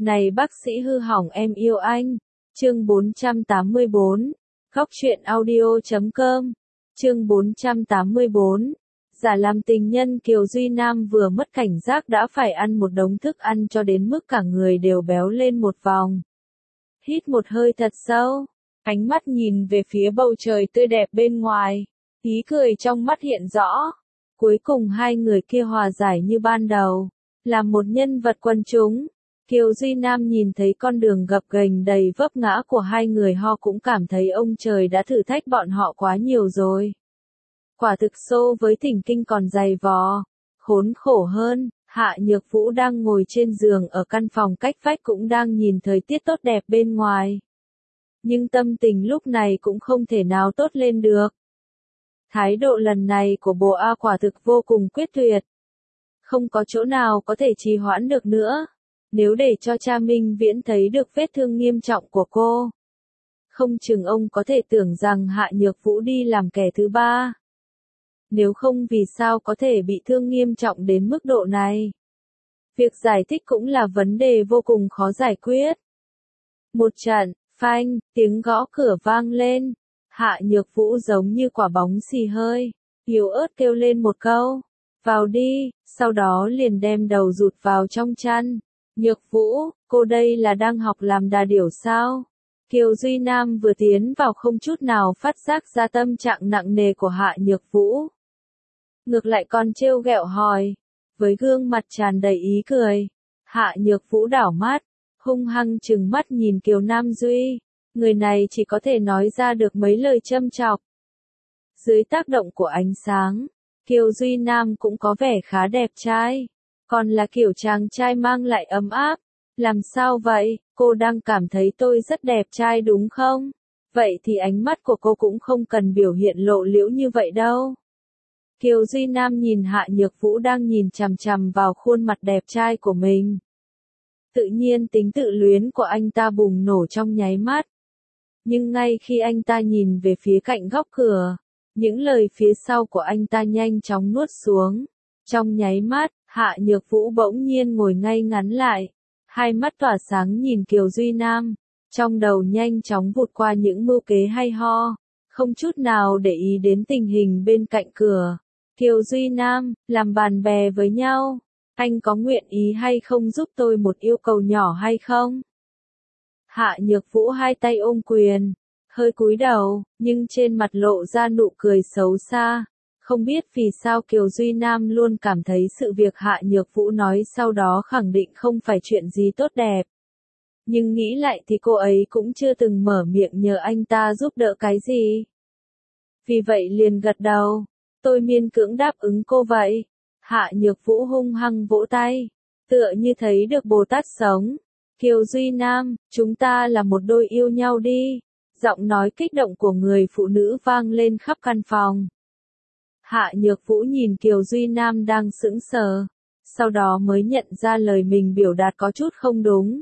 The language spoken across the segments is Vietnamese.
Này bác sĩ hư hỏng em yêu anh. Chương 484. Góc truyện audio.com. Chương 484. Giả làm tình nhân Kiều Duy Nam vừa mất cảnh giác đã phải ăn một đống thức ăn cho đến mức cả người đều béo lên một vòng. Hít một hơi thật sâu, ánh mắt nhìn về phía bầu trời tươi đẹp bên ngoài, ý cười trong mắt hiện rõ. Cuối cùng hai người kia hòa giải như ban đầu, là một nhân vật quần chúng. Kiều Duy Nam nhìn thấy con đường gập ghềnh đầy vấp ngã của hai người họ cũng cảm thấy ông trời đã thử thách bọn họ quá nhiều rồi. Quả thực so với thỉnh kinh còn dày vò, khốn khổ hơn. Hạ Nhược Vũ đang ngồi trên giường ở căn phòng cách vách cũng đang nhìn thời tiết tốt đẹp bên ngoài. Nhưng tâm tình lúc này cũng không thể nào tốt lên được. Thái độ lần này của bồ A quả thực vô cùng quyết tuyệt. Không có chỗ nào có thể trì hoãn được nữa. Nếu để cho cha Minh Viễn thấy được vết thương nghiêm trọng của cô, không chừng ông có thể tưởng rằng Hạ Nhược Vũ đi làm kẻ thứ ba. Nếu không vì sao có thể bị thương nghiêm trọng đến mức độ này. Việc giải thích cũng là vấn đề vô cùng khó giải quyết. Một trận, phanh, tiếng gõ cửa vang lên. Hạ Nhược Vũ giống như quả bóng xì hơi, yếu ớt kêu lên một câu, vào đi, sau đó liền đem đầu rụt vào trong chăn. Nhược Vũ, cô đây là đang học làm đà điểu sao? Kiều Duy Nam vừa tiến vào không chút nào phát giác ra tâm trạng nặng nề của Hạ Nhược Vũ. Ngược lại còn trêu ghẹo hỏi, với gương mặt tràn đầy ý cười. Hạ Nhược Vũ đảo mắt, hung hăng trừng mắt nhìn Kiều Nam Duy. Người này chỉ có thể nói ra được mấy lời châm chọc. Dưới tác động của ánh sáng, Kiều Duy Nam cũng có vẻ khá đẹp trai. Còn là kiểu chàng trai mang lại ấm áp. Làm sao vậy, cô đang cảm thấy tôi rất đẹp trai đúng không? Vậy thì ánh mắt của cô cũng không cần biểu hiện lộ liễu như vậy đâu. Kiều Duy Nam nhìn Hạ Nhược Vũ đang nhìn chằm chằm vào khuôn mặt đẹp trai của mình. Tự nhiên tính tự luyến của anh ta bùng nổ trong nháy mắt. Nhưng ngay khi anh ta nhìn về phía cạnh góc cửa, những lời phía sau của anh ta nhanh chóng nuốt xuống. Trong nháy mắt, Hạ Nhược Vũ bỗng nhiên ngồi ngay ngắn lại, hai mắt tỏa sáng nhìn Kiều Duy Nam, trong đầu nhanh chóng vụt qua những mưu kế hay ho, không chút nào để ý đến tình hình bên cạnh cửa. Kiều Duy Nam, làm bạn bè với nhau, anh có nguyện ý hay không giúp tôi một yêu cầu nhỏ hay không? Hạ Nhược Vũ hai tay ôm quyền, hơi cúi đầu, nhưng trên mặt lộ ra nụ cười xấu xa. Không biết vì sao Kiều Duy Nam luôn cảm thấy sự việc Hạ Nhược Vũ nói sau đó khẳng định không phải chuyện gì tốt đẹp. Nhưng nghĩ lại thì cô ấy cũng chưa từng mở miệng nhờ anh ta giúp đỡ cái gì. Vì vậy liền gật đầu, tôi miễn cưỡng đáp ứng cô vậy. Hạ Nhược Vũ hung hăng vỗ tay, tựa như thấy được Bồ Tát sống. Kiều Duy Nam, chúng ta là một đôi yêu nhau đi. Giọng nói kích động của người phụ nữ vang lên khắp căn phòng. Hạ Nhược Vũ nhìn Kiều Duy Nam đang sững sờ, sau đó mới nhận ra lời mình biểu đạt có chút không đúng.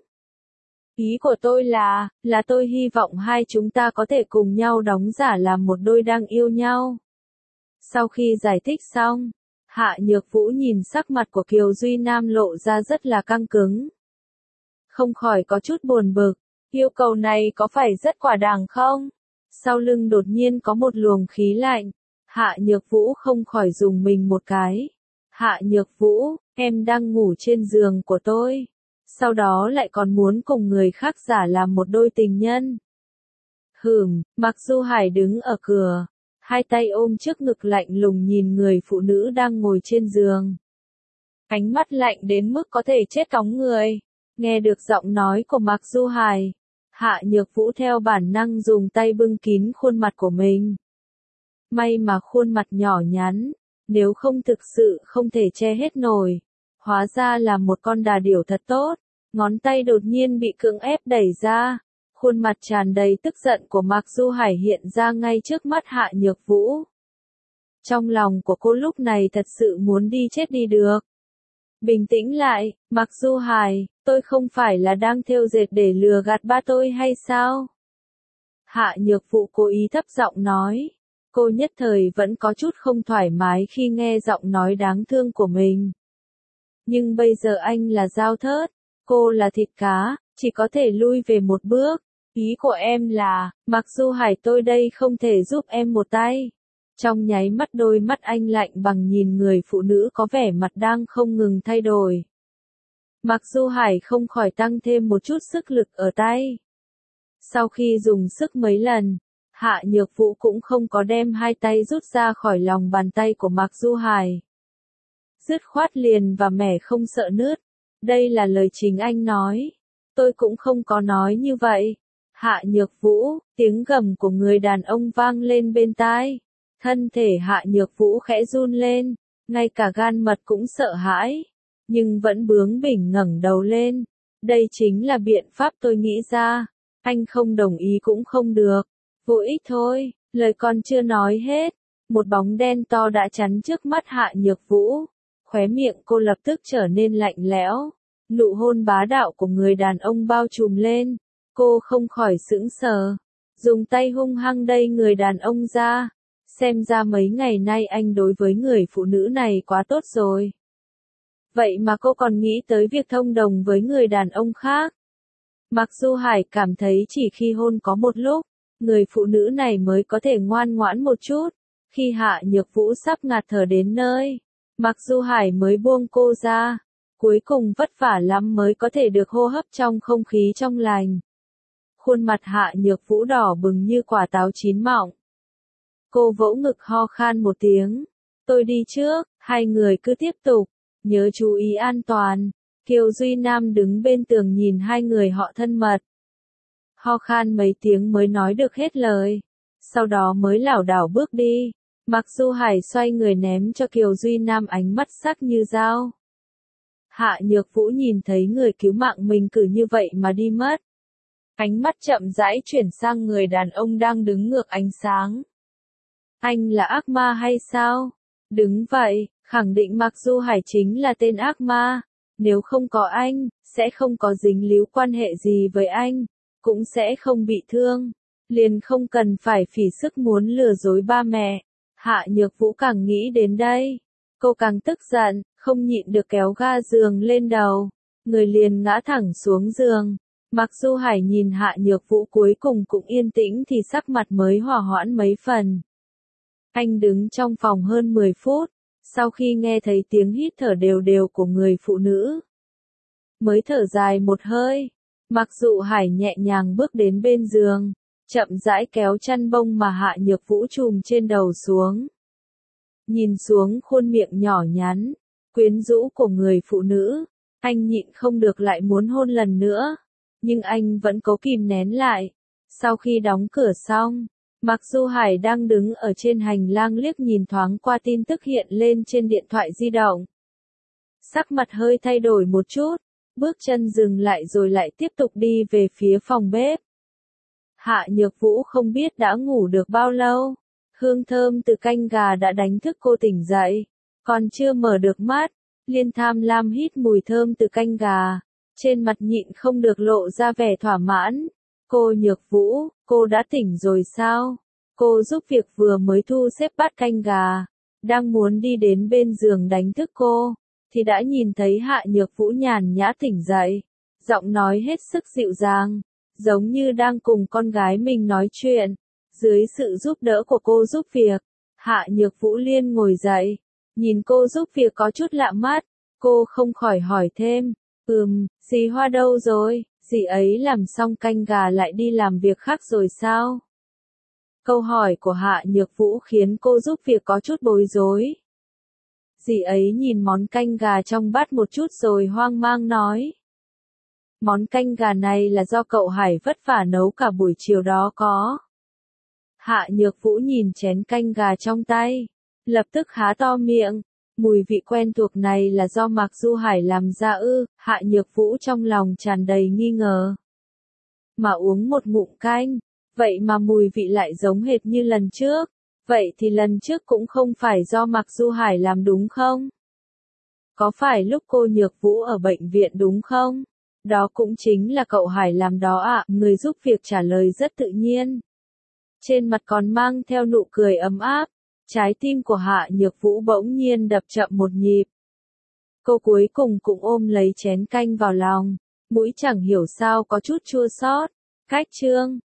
Ý của tôi là tôi hy vọng hai chúng ta có thể cùng nhau đóng giả làm một đôi đang yêu nhau. Sau khi giải thích xong, Hạ Nhược Vũ nhìn sắc mặt của Kiều Duy Nam lộ ra rất là căng cứng. Không khỏi có chút buồn bực, yêu cầu này có phải rất quả đáng không? Sau lưng đột nhiên có một luồng khí lạnh. Hạ Nhược Vũ không khỏi dùng mình một cái. Hạ Nhược Vũ, em đang ngủ trên giường của tôi. Sau đó lại còn muốn cùng người khác giả làm một đôi tình nhân. Mặc Du Hải đứng ở cửa, hai tay ôm trước ngực lạnh lùng nhìn người phụ nữ đang ngồi trên giường. Ánh mắt lạnh đến mức có thể chết cóng người. Nghe được giọng nói của Mạc Du Hải, Hạ Nhược Vũ theo bản năng dùng tay bưng kín khuôn mặt của mình. May mà khuôn mặt nhỏ nhắn, nếu không thực sự không thể che hết nổi. Hóa ra là một con đà điểu thật tốt. Ngón tay đột nhiên bị cưỡng ép đẩy ra. Khuôn mặt tràn đầy tức giận của Mạc Du Hải hiện ra ngay trước mắt Hạ Nhược Vũ. Trong lòng của cô lúc này thật sự muốn đi chết đi được. Bình tĩnh lại, Mạc Du Hải, tôi không phải là đang thêu dệt để lừa gạt ba tôi hay sao? Hạ Nhược Vũ cố ý thấp giọng nói. Cô nhất thời vẫn có chút không thoải mái khi nghe giọng nói đáng thương của mình. Nhưng bây giờ anh là Giao Thớt, cô là thịt cá, chỉ có thể lui về một bước. Ý của em là, mặc dù Hải tôi đây không thể giúp em một tay. Trong nháy mắt đôi mắt anh lạnh bằng nhìn người phụ nữ có vẻ mặt đang không ngừng thay đổi. Mặc dù Hải không khỏi tăng thêm một chút sức lực ở tay. Sau khi dùng sức mấy lần, Hạ Nhược Vũ cũng không có đem hai tay rút ra khỏi lòng bàn tay của Mạc Du Hải. Dứt khoát liền và mẻ không sợ nứt. Đây là lời chính anh nói. Tôi cũng không có nói như vậy. Hạ Nhược Vũ, tiếng gầm của người đàn ông vang lên bên tai. Thân thể Hạ Nhược Vũ khẽ run lên, ngay cả gan mật cũng sợ hãi, nhưng vẫn bướng bỉnh ngẩng đầu lên. Đây chính là biện pháp tôi nghĩ ra, anh không đồng ý cũng không được. Vô ích thôi, lời còn chưa nói hết, một bóng đen to đã chắn trước mắt Hạ Nhược Vũ. Khóe miệng cô lập tức trở nên lạnh lẽo, nụ hôn bá đạo của người đàn ông bao trùm lên, cô không khỏi sững sờ, dùng tay hung hăng đẩy người đàn ông ra. Xem ra mấy ngày nay anh đối với người phụ nữ này quá tốt rồi. Vậy mà cô còn nghĩ tới việc thông đồng với người đàn ông khác. Mặc dù Hải cảm thấy chỉ khi hôn có một lúc, người phụ nữ này mới có thể ngoan ngoãn một chút. Khi Hạ Nhược Vũ sắp ngạt thở đến nơi, Mặc dù Hải mới buông cô ra. Cuối cùng vất vả lắm mới có thể được hô hấp trong không khí trong lành. Khuôn mặt Hạ Nhược Vũ đỏ bừng như quả táo chín mọng. Cô vỗ ngực ho khan một tiếng. Tôi đi trước, hai người cứ tiếp tục. Nhớ chú ý an toàn. Kiều Duy Nam đứng bên tường nhìn hai người họ thân mật. Ho khan mấy tiếng mới nói được hết lời. Sau đó mới lảo đảo bước đi. Mặc dù Hải xoay người ném cho Kiều Duy Nam ánh mắt sắc như dao. Hạ Nhược Vũ nhìn thấy người cứu mạng mình cứ như vậy mà đi mất. Ánh mắt chậm rãi chuyển sang người đàn ông đang đứng ngược ánh sáng. Anh là ác ma hay sao? Đứng vậy, khẳng định Mạc Du Hải chính là tên ác ma. Nếu không có anh, sẽ không có dính líu quan hệ gì với anh, cũng sẽ không bị thương. Liền không cần phải phí sức muốn lừa dối ba mẹ. Hạ Nhược Vũ càng nghĩ đến đây, cô càng tức giận, không nhịn được kéo ga giường lên đầu. Người liền ngã thẳng xuống giường. Mặc dù Hải nhìn Hạ Nhược Vũ cuối cùng cũng yên tĩnh thì sắc mặt mới hòa hoãn mấy phần. Anh đứng trong phòng hơn 10 phút, sau khi nghe thấy tiếng hít thở đều đều của người phụ nữ, mới thở dài một hơi. Mặc dù Hải nhẹ nhàng bước đến bên giường, chậm rãi kéo chăn bông mà Hạ Nhược Vũ trùm trên đầu xuống. Nhìn xuống khuôn miệng nhỏ nhắn, quyến rũ của người phụ nữ, anh nhịn không được lại muốn hôn lần nữa. Nhưng anh vẫn cố kìm nén lại. Sau khi đóng cửa xong, Mặc dù Hải đang đứng ở trên hành lang liếc nhìn thoáng qua tin tức hiện lên trên điện thoại di động. Sắc mặt hơi thay đổi một chút, bước chân dừng lại rồi lại tiếp tục đi về phía phòng bếp. Hạ Nhược Vũ không biết đã ngủ được bao lâu. Hương thơm từ canh gà đã đánh thức cô tỉnh dậy. Còn chưa mở được mắt, liền tham lam hít mùi thơm từ canh gà. Trên mặt nhịn không được lộ ra vẻ thỏa mãn. Cô Nhược Vũ, cô đã tỉnh rồi sao? Cô giúp việc vừa mới thu xếp bát canh gà. Đang muốn đi đến bên giường đánh thức cô, thì đã nhìn thấy Hạ Nhược Vũ nhàn nhã tỉnh dậy. Giọng nói hết sức dịu dàng, giống như đang cùng con gái mình nói chuyện. Dưới sự giúp đỡ của cô giúp việc, Hạ Nhược Vũ liên ngồi dậy. Nhìn cô giúp việc có chút lạ mắt, cô không khỏi hỏi thêm. Dì Hoa đâu rồi? Dì ấy làm xong canh gà lại đi làm việc khác rồi sao? Câu hỏi của Hạ Nhược Vũ khiến cô giúp việc có chút bối rối. Dì ấy nhìn món canh gà trong bát một chút rồi hoang mang nói. Món canh gà này là do cậu Hải vất vả nấu cả buổi chiều đó có. Hạ Nhược Vũ nhìn chén canh gà trong tay, lập tức há to miệng. Mùi vị quen thuộc này là do Mạc Du Hải làm ra ư? Hạ Nhược Vũ trong lòng tràn đầy nghi ngờ. Mà uống một ngụm canh, vậy mà mùi vị lại giống hệt như lần trước. Vậy thì lần trước cũng không phải do Mạc Du Hải làm đúng không? Có phải lúc cô Nhược Vũ ở bệnh viện đúng không? Đó cũng chính là cậu Hải làm đó ạ. Người giúp việc trả lời rất tự nhiên. Trên mặt còn mang theo nụ cười ấm áp. Trái tim của Hạ Nhược Vũ bỗng nhiên đập chậm một nhịp. Cô cuối cùng cũng ôm lấy chén canh vào lòng, Mũi chẳng hiểu sao có chút chua xót. Khách trương.